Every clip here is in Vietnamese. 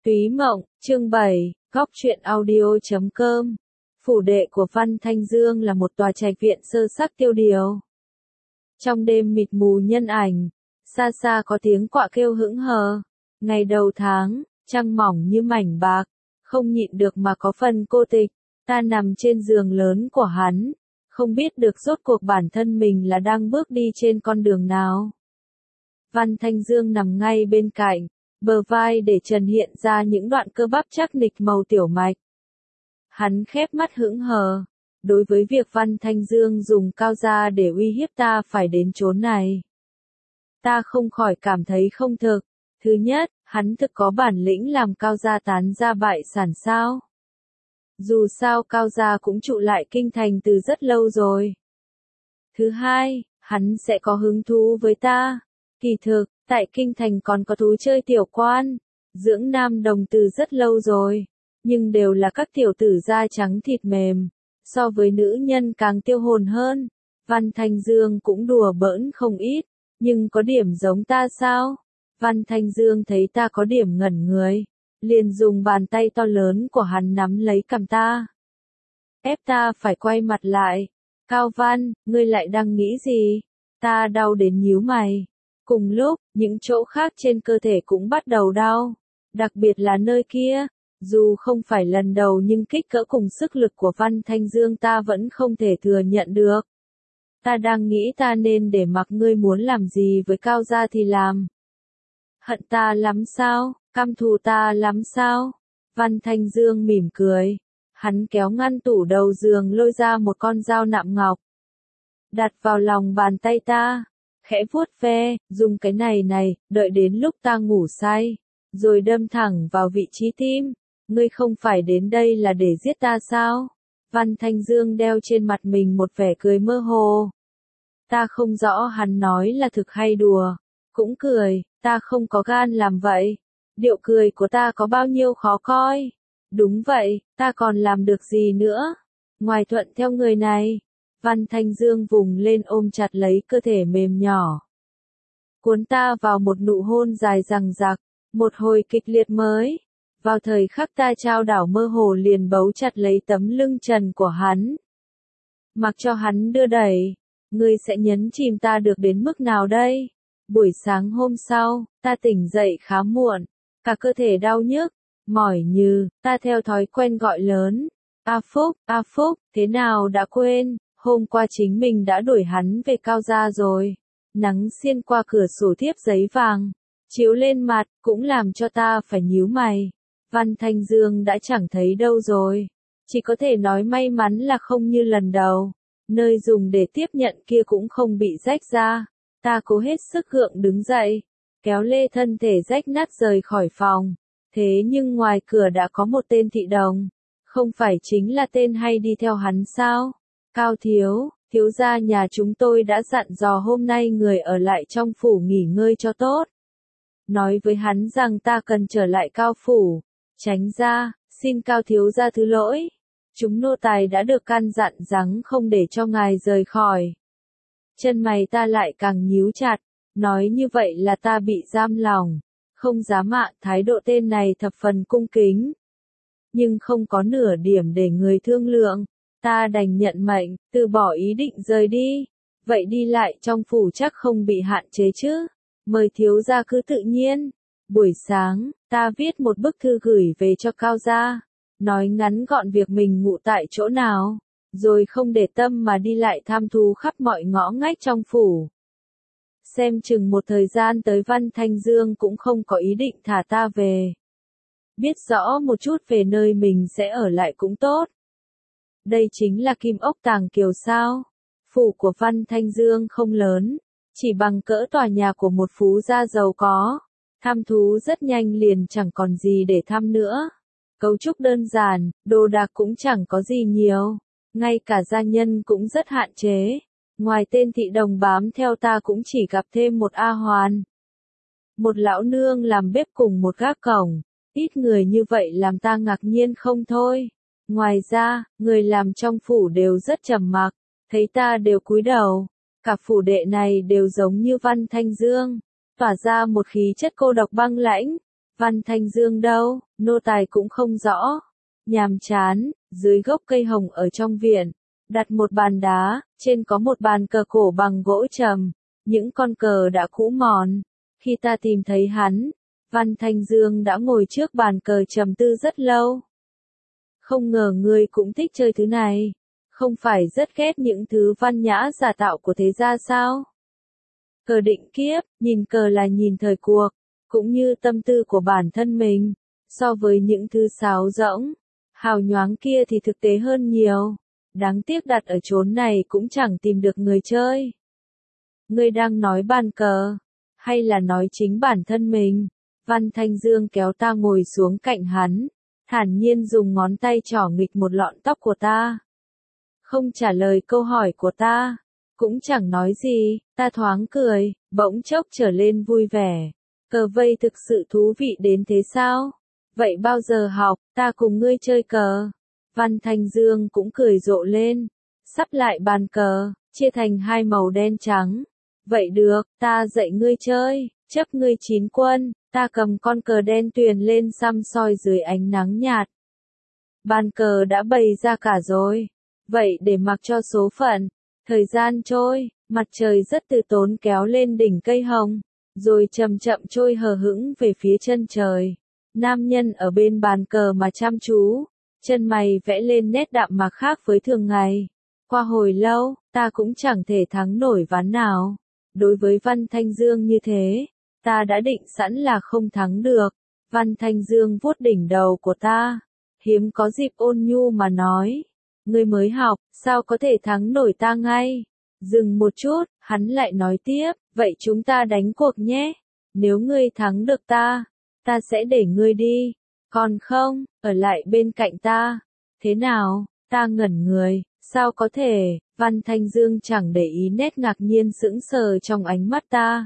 Túy Mộng, chương 7, góc truyện audio.com. Phủ đệ của Văn Thanh Dương là một tòa trạch viện sơ sắc tiêu điều. Trong đêm mịt mù nhân ảnh, xa xa có tiếng quạ kêu hững hờ. Ngày đầu tháng, trăng mỏng như mảnh bạc, không nhịn được mà có phần cô tịch. Ta nằm trên giường lớn của hắn, không biết được rốt cuộc bản thân mình là đang bước đi trên con đường nào. Văn Thanh Dương nằm ngay bên cạnh, bờ vai để trần hiện ra những đoạn cơ bắp chắc nịch màu tiểu mạch. Hắn khép mắt hững hờ. Đối với việc Văn Thanh Dương dùng cao gia để uy hiếp ta phải đến chốn này, ta không khỏi cảm thấy không thực. Thứ nhất, hắn thực có bản lĩnh làm cao gia tán ra bại sản sao? Dù sao cao gia cũng trụ lại kinh thành từ rất lâu rồi. Thứ hai, hắn sẽ có hứng thú với ta. Kỳ thực, tại kinh thành còn có thú chơi tiểu quan, dưỡng nam đồng từ rất lâu rồi, nhưng đều là các tiểu tử da trắng thịt mềm, so với nữ nhân càng tiêu hồn hơn. Văn Thanh Dương cũng đùa bỡn không ít, nhưng có điểm giống ta sao? Văn Thanh Dương thấy ta có điểm ngẩn người, liền dùng bàn tay to lớn của hắn nắm lấy cằm ta, ép ta phải quay mặt lại. Cao Văn, ngươi lại đang nghĩ gì? Ta đau đến nhíu mày. Cùng lúc, những chỗ khác trên cơ thể cũng bắt đầu đau, đặc biệt là nơi kia. Dù không phải lần đầu nhưng kích cỡ cùng sức lực của Văn Thanh Dương ta vẫn không thể thừa nhận được. Ta đang nghĩ ta nên để mặc ngươi muốn làm gì với Cao gia thì làm. Hận ta lắm sao? Căm thù ta lắm sao? Văn Thanh Dương mỉm cười. Hắn kéo ngăn tủ đầu giường lôi ra một con dao nạm ngọc, đặt vào lòng bàn tay ta, khẽ vuốt ve, dùng cái này, đợi đến lúc ta ngủ say, rồi đâm thẳng vào vị trí tim. Ngươi không phải đến đây là để giết ta sao? Văn Thanh Dương đeo trên mặt mình một vẻ cười mơ hồ. Ta không rõ hắn nói là thực hay đùa. Cũng cười, ta không có gan làm vậy. Điệu cười của ta có bao nhiêu khó coi. Đúng vậy, ta còn làm được gì nữa? Ngoài thuận theo người này. Văn Thanh Dương vùng lên ôm chặt lấy cơ thể mềm nhỏ, cuốn ta vào một nụ hôn dài dằng dặc, một hồi kịch liệt mới. Vào thời khắc ta trao đảo mơ hồ liền bấu chặt lấy tấm lưng trần của hắn, mặc cho hắn đưa đẩy. Ngươi sẽ nhấn chìm ta được đến mức nào đây? Buổi sáng hôm sau, ta tỉnh dậy khá muộn, cả cơ thể đau nhức, mỏi như. Ta theo thói quen gọi lớn, A Phúc, thế nào đã quên, hôm qua chính mình đã đuổi hắn về Cao gia rồi. Nắng xiên qua cửa sổ thiếp giấy vàng, chiếu lên mặt, cũng làm cho ta phải nhíu mày. Văn Thanh Dương đã chẳng thấy đâu rồi. Chỉ có thể nói may mắn là không như lần đầu. Nơi dùng để tiếp nhận kia cũng không bị rách ra. Ta cố hết sức gượng đứng dậy, kéo lê thân thể rách nát rời khỏi phòng. Thế nhưng ngoài cửa đã có một tên thị đồng. Không phải chính là tên hay đi theo hắn sao? Cao thiếu gia nhà chúng tôi đã dặn dò hôm nay người ở lại trong phủ nghỉ ngơi cho tốt. Nói với hắn rằng ta cần trở lại Cao phủ. Tránh ra, xin Cao thiếu gia thứ lỗi. Chúng nô tài đã được căn dặn rằng không để cho ngài rời khỏi. Chân mày ta lại càng nhíu chặt, nói như vậy là ta bị giam lòng, không dám ạ. Thái độ tên này thập phần cung kính, nhưng không có nửa điểm để người thương lượng. Ta đành nhận mệnh, từ bỏ ý định rời đi. Vậy đi lại trong phủ chắc không bị hạn chế chứ? Mời thiếu gia cứ tự nhiên. Buổi sáng, ta viết một bức thư gửi về cho Cao gia, nói ngắn gọn việc mình ngụ tại chỗ nào, rồi không để tâm mà đi lại tham thú khắp mọi ngõ ngách trong phủ. Xem chừng một thời gian tới Văn Thanh Dương cũng không có ý định thả ta về. Biết rõ một chút về nơi mình sẽ ở lại cũng tốt. Đây chính là Kim Ốc Tàng Kiều sao? Phủ của Văn Thanh Dương không lớn, chỉ bằng cỡ tòa nhà của một phú gia giàu có. Thăm thú rất nhanh liền chẳng còn gì để thăm nữa. Cấu trúc đơn giản, đồ đạc cũng chẳng có gì nhiều. Ngay cả gia nhân cũng rất hạn chế. Ngoài tên thị đồng bám theo ta cũng chỉ gặp thêm một A Hoàn, một lão nương làm bếp cùng một gác cổng. Ít người như vậy làm ta ngạc nhiên không thôi. Ngoài ra, người làm trong phủ đều rất trầm mặc, thấy ta đều cúi đầu. Cả phủ đệ này đều giống như Văn Thanh Dương, tỏa ra một khí chất cô độc băng lãnh. Văn Thanh Dương đâu, nô tài cũng không rõ. Nhàm chán, dưới gốc cây hồng ở trong viện, đặt một bàn đá, trên có một bàn cờ cổ bằng gỗ trầm, những con cờ đã cũ mòn. Khi ta tìm thấy hắn, Văn Thanh Dương đã ngồi trước bàn cờ trầm tư rất lâu. Không ngờ ngươi cũng thích chơi thứ này, không phải rất ghét những thứ văn nhã giả tạo của thế gia sao? Cờ định kiếp, nhìn cờ là nhìn thời cuộc, cũng như tâm tư của bản thân mình, so với những thứ sáo rỗng, hào nhoáng kia thì thực tế hơn nhiều. Đáng tiếc đặt ở chốn này cũng chẳng tìm được người chơi. Ngươi đang nói bàn cờ, hay là nói chính bản thân mình? Văn Thanh Dương kéo ta ngồi xuống cạnh hắn, thản nhiên dùng ngón tay trỏ nghịch một lọn tóc của ta. Không trả lời câu hỏi của ta, cũng chẳng nói gì, ta thoáng cười, bỗng chốc trở lên vui vẻ. Cờ vây thực sự thú vị đến thế sao? Vậy bao giờ học, ta cùng ngươi chơi cờ? Văn Thanh Dương cũng cười rộ lên, sắp lại bàn cờ, chia thành hai màu đen trắng. Vậy được, ta dạy ngươi chơi, chấp ngươi 9 quân, ta cầm con cờ đen tuyền lên săm soi dưới ánh nắng nhạt. Bàn cờ đã bày ra cả rồi, vậy để mặc cho số phận. Thời gian trôi, mặt trời rất từ tốn kéo lên đỉnh cây hồng, rồi chậm chậm trôi hờ hững về phía chân trời. Nam nhân ở bên bàn cờ mà chăm chú, chân mày vẽ lên nét đạm mạc khác với thường ngày. Qua hồi lâu, ta cũng chẳng thể thắng nổi ván nào. Đối với Văn Thanh Dương như thế, ta đã định sẵn là không thắng được. Văn Thanh Dương vuốt đỉnh đầu của ta, hiếm có dịp ôn nhu mà nói. Ngươi mới học, sao có thể thắng nổi ta ngay? Dừng một chút, hắn lại nói tiếp, vậy chúng ta đánh cuộc nhé. Nếu ngươi thắng được ta sẽ để ngươi đi. Còn không, ở lại bên cạnh ta. Thế nào? Ta ngẩn người, sao có thể? Văn Thanh Dương chẳng để ý nét ngạc nhiên sững sờ trong ánh mắt ta.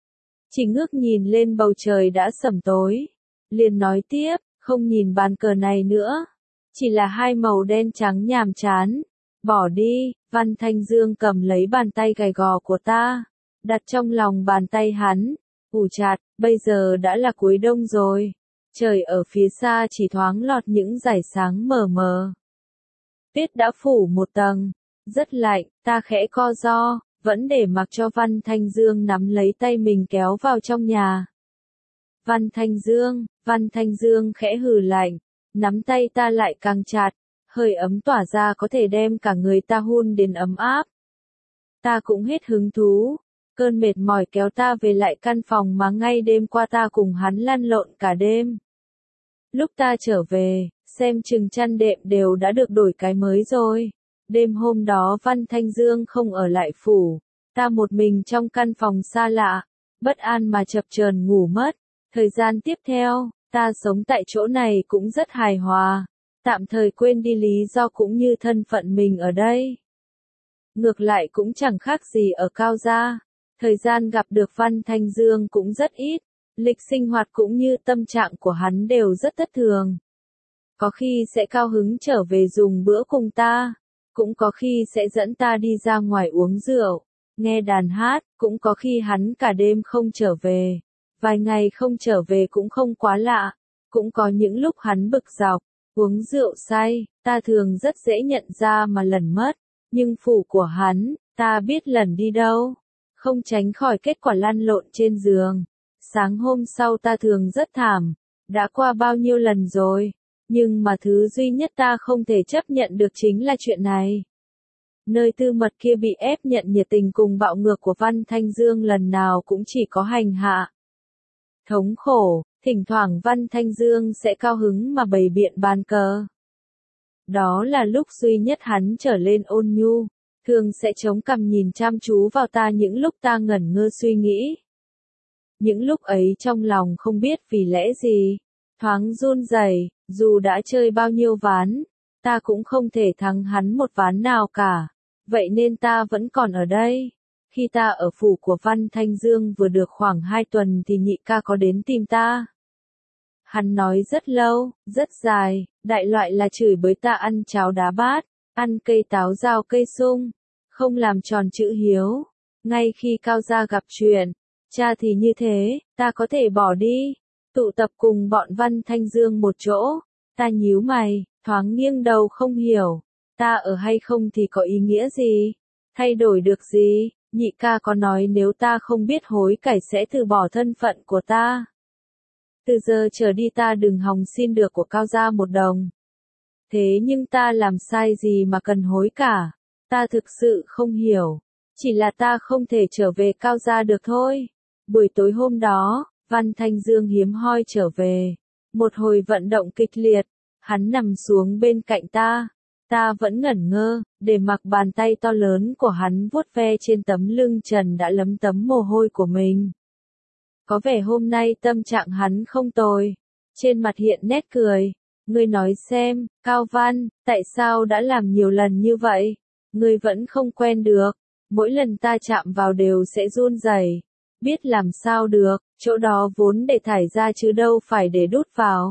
Chỉ ngước nhìn lên bầu trời đã sẩm tối. Liền nói tiếp, không nhìn bàn cờ này nữa. Chỉ là hai màu đen trắng nhàm chán. Bỏ đi, Văn Thanh Dương cầm lấy bàn tay gầy gò của ta, đặt trong lòng bàn tay hắn, ủ chặt, bây giờ đã là cuối đông rồi. Trời ở phía xa chỉ thoáng lọt những dải sáng mờ mờ. Tuyết đã phủ một tầng, rất lạnh, ta khẽ co ro, vẫn để mặc cho Văn Thanh Dương nắm lấy tay mình kéo vào trong nhà. Văn Thanh Dương khẽ hừ lạnh, nắm tay ta lại càng chặt, hơi ấm tỏa ra có thể đem cả người ta hun đến ấm áp. Ta cũng hết hứng thú, cơn mệt mỏi kéo ta về lại căn phòng mà ngay đêm qua ta cùng hắn lăn lộn cả đêm. Lúc ta trở về, xem chừng chăn đệm đều đã được đổi cái mới rồi. Đêm hôm đó Văn Thanh Dương không ở lại phủ, ta một mình trong căn phòng xa lạ, bất an mà chập chờn ngủ mất. Thời gian tiếp theo, ta sống tại chỗ này cũng rất hài hòa, tạm thời quên đi lý do cũng như thân phận mình ở đây. Ngược lại cũng chẳng khác gì ở Cao Gia, thời gian gặp được Văn Thanh Dương cũng rất ít, lịch sinh hoạt cũng như tâm trạng của hắn đều rất thất thường. Có khi sẽ cao hứng trở về dùng bữa cùng ta, cũng có khi sẽ dẫn ta đi ra ngoài uống rượu, nghe đàn hát, cũng có khi hắn cả đêm không trở về. Vài ngày không trở về cũng không quá lạ, cũng có những lúc hắn bực dọc, uống rượu say, ta thường rất dễ nhận ra mà lẩn mất, nhưng phủ của hắn, ta biết lẩn đi đâu, không tránh khỏi kết quả lăn lộn trên giường. Sáng hôm sau ta thường rất thảm, đã qua bao nhiêu lần rồi, nhưng mà thứ duy nhất ta không thể chấp nhận được chính là chuyện này. Nơi tư mật kia bị ép nhận nhiệt tình cùng bạo ngược của Văn Thanh Dương lần nào cũng chỉ có hành hạ. Thống khổ, thỉnh thoảng Văn Thanh Dương sẽ cao hứng mà bày biện bàn cờ. Đó là lúc duy nhất hắn trở lên ôn nhu, thường sẽ chống cằm nhìn chăm chú vào ta những lúc ta ngẩn ngơ suy nghĩ. Những lúc ấy trong lòng không biết vì lẽ gì, thoáng run rẩy, dù đã chơi bao nhiêu ván, ta cũng không thể thắng hắn một ván nào cả, vậy nên ta vẫn còn ở đây. Khi ta ở phủ của Văn Thanh Dương vừa được khoảng 2 tuần thì nhị ca có đến tìm ta. Hắn nói rất lâu, rất dài, đại loại là chửi bới ta ăn cháo đá bát, ăn cây táo rau cây sung, không làm tròn chữ hiếu. Ngay khi Cao Gia gặp chuyện, cha thì như thế, ta có thể bỏ đi, tụ tập cùng bọn Văn Thanh Dương một chỗ. Ta nhíu mày, thoáng nghiêng đầu không hiểu, ta ở hay không thì có ý nghĩa gì? Thay đổi được gì? Nhị ca có nói nếu ta không biết hối cải sẽ từ bỏ thân phận của ta. Từ giờ trở đi ta đừng hòng xin được của Cao gia một đồng. Thế nhưng ta làm sai gì mà cần hối cả? Ta thực sự không hiểu. Chỉ là ta không thể trở về Cao gia được thôi. Buổi tối hôm đó, Văn Thanh Dương hiếm hoi trở về. Một hồi vận động kịch liệt, hắn nằm xuống bên cạnh ta. Ta vẫn ngẩn ngơ, để mặc bàn tay to lớn của hắn vuốt ve trên tấm lưng trần đã lấm tấm mồ hôi của mình. Có vẻ hôm nay tâm trạng hắn không tồi. Trên mặt hiện nét cười. Ngươi nói xem, Cao Văn, tại sao đã làm nhiều lần như vậy? Ngươi vẫn không quen được. Mỗi lần ta chạm vào đều sẽ run rẩy. Biết làm sao được, chỗ đó vốn để thải ra chứ đâu phải để đút vào.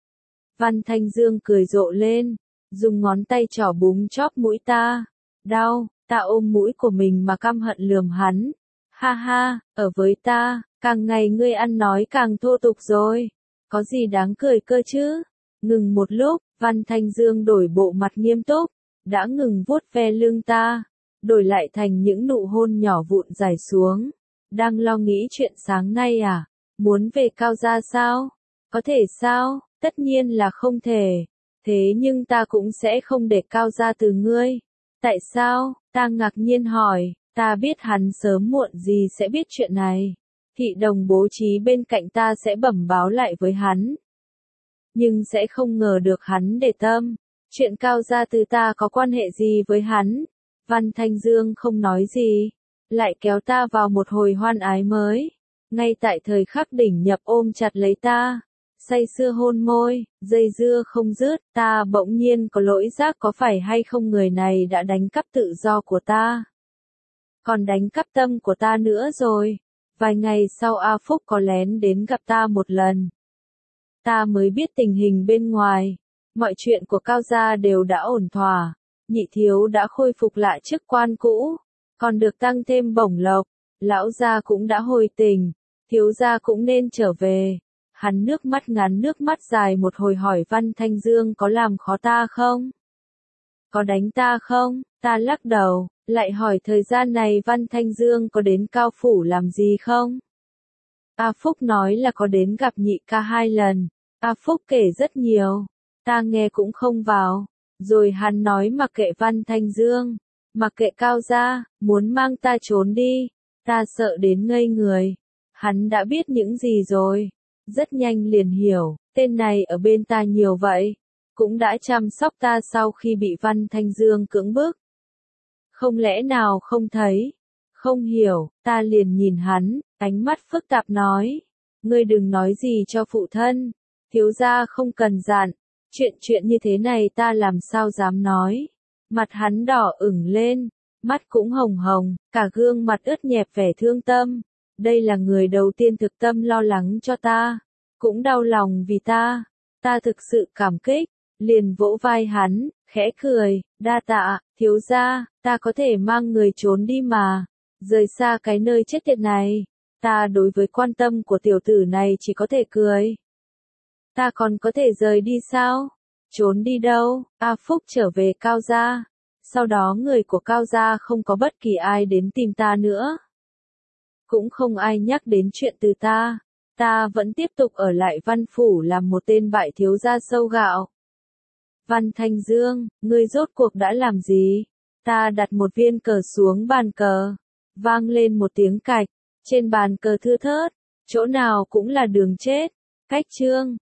Văn Thanh Dương cười rộ lên, dùng ngón tay trỏ búng chóp mũi ta. Đau, ta ôm mũi của mình mà căm hận lườm hắn. Ha ha, ở với ta, càng ngày ngươi ăn nói càng thô tục rồi. Có gì đáng cười cơ chứ? Ngừng một lúc, Văn Thanh Dương đổi bộ mặt nghiêm túc, đã ngừng vuốt ve lưng ta, đổi lại thành những nụ hôn nhỏ vụn rải xuống. Đang lo nghĩ chuyện sáng nay à? Muốn về Cao gia sao? Có thể sao? Tất nhiên là không thể. Thế nhưng ta cũng sẽ không để Cao gia từ ngươi. Tại sao? Ta ngạc nhiên hỏi, ta biết hắn sớm muộn gì sẽ biết chuyện này. Thị đồng bố trí bên cạnh ta sẽ bẩm báo lại với hắn. Nhưng sẽ không ngờ được hắn để tâm. Chuyện Cao gia từ ta có quan hệ gì với hắn? Văn Thanh Dương không nói gì, lại kéo ta vào một hồi hoan ái mới. Ngay tại thời khắc đỉnh nhập ôm chặt lấy ta, say sưa hôn môi, dây dưa không dứt, ta bỗng nhiên có lỗi giác có phải hay không người này đã đánh cắp tự do của ta. Còn đánh cắp tâm của ta nữa rồi. Vài ngày sau A Phúc có lén đến gặp ta một lần. Ta mới biết tình hình bên ngoài. Mọi chuyện của Cao gia đều đã ổn thỏa. Nhị thiếu đã khôi phục lại chức quan cũ, còn được tăng thêm bổng lộc. Lão gia cũng đã hồi tình, thiếu gia cũng nên trở về. Hắn nước mắt ngắn nước mắt dài một hồi hỏi Văn Thanh Dương có làm khó ta không? Có đánh ta không? Ta lắc đầu, lại hỏi thời gian này Văn Thanh Dương có đến Cao phủ làm gì không? A Phúc nói là có đến gặp nhị ca 2 lần. A Phúc kể rất nhiều, ta nghe cũng không vào. Rồi hắn nói mặc kệ Văn Thanh Dương, mặc kệ Cao gia, muốn mang ta trốn đi. Ta sợ đến ngây người. Hắn đã biết những gì rồi. Rất nhanh liền hiểu, tên này ở bên ta nhiều vậy. Cũng đã chăm sóc ta sau khi bị Văn Thanh Dương cưỡng bức. Không lẽ nào không thấy? Không hiểu, ta liền nhìn hắn, ánh mắt phức tạp nói. Ngươi đừng nói gì cho phụ thân. Thiếu gia không cần dặn. Chuyện như thế này ta làm sao dám nói. Mặt hắn đỏ ửng lên, mắt cũng hồng hồng, cả gương mặt ướt nhẹp vẻ thương tâm. Đây là người đầu tiên thực tâm lo lắng cho ta, cũng đau lòng vì ta. Ta thực sự cảm kích, liền vỗ vai hắn, khẽ cười, đa tạ, thiếu gia, ta có thể mang người trốn đi mà, rời xa cái nơi chết tiệt này. Ta đối với quan tâm của tiểu tử này chỉ có thể cười. Ta còn có thể rời đi sao? Trốn đi đâu? A Phúc trở về Cao gia. Sau đó người của Cao gia không có bất kỳ ai đến tìm ta nữa. Cũng không ai nhắc đến chuyện từ ta. Ta vẫn tiếp tục ở lại Văn phủ làm một tên bại thiếu gia sâu gạo. Văn Thanh Dương, ngươi rốt cuộc đã làm gì? Ta đặt một viên cờ xuống bàn cờ. Vang lên một tiếng cạch. Trên bàn cờ thưa thớt. Chỗ nào cũng là đường chết. Cách chương.